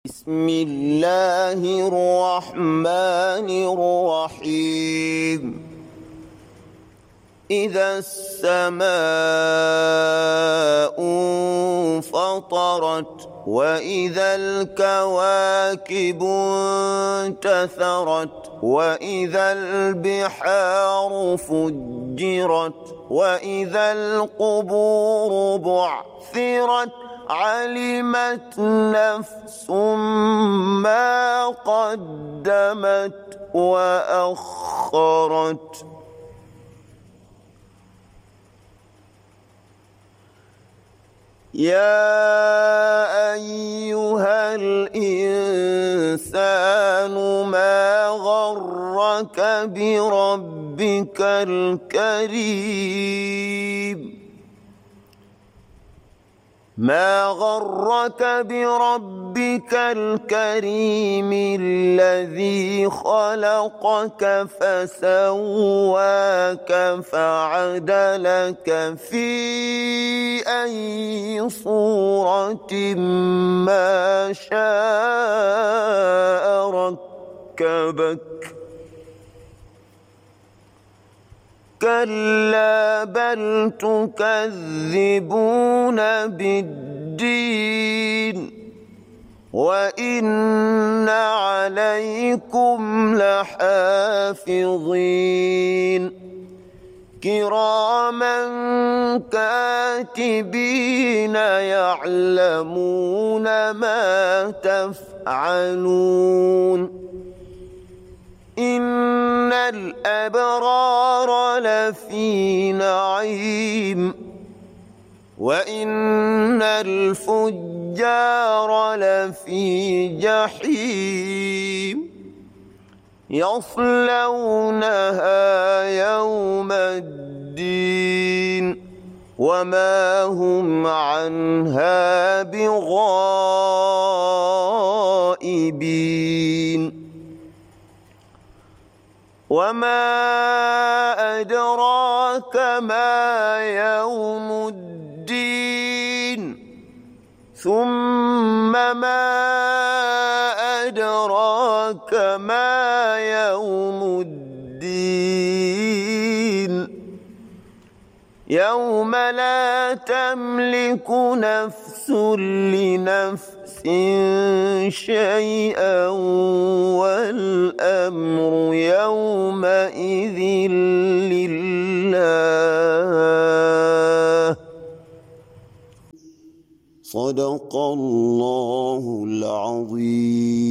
بسم الله الرحمن الرحيم. إذا السماء انفطرت وإذا الكواكب انتثرت وإذا البحار فجرت وإذا القبور بعثرت علمت نفس ما قدمت وأخرت. يا أيها الإنسان ما غرك بربك الكريم الذي خلقك فسواك فعدلك في أي صورة ما شاء ركبك. كلا بل تكذبون بالدين وإن عليكم لحافظين كراما كاتبين يعلمون ما تفعلون. إن الأبرار لفي نعيم وإن الفجار لفي جحيم يصلونها يوم الدين وما هم عنها بغائبين. وما أدراك ما يوم الدين ثم ما أدراك ما يوم الدين يوم لا تملك نفس لنفس شيئا والأمر يومئذ لله. صدق الله العظيم.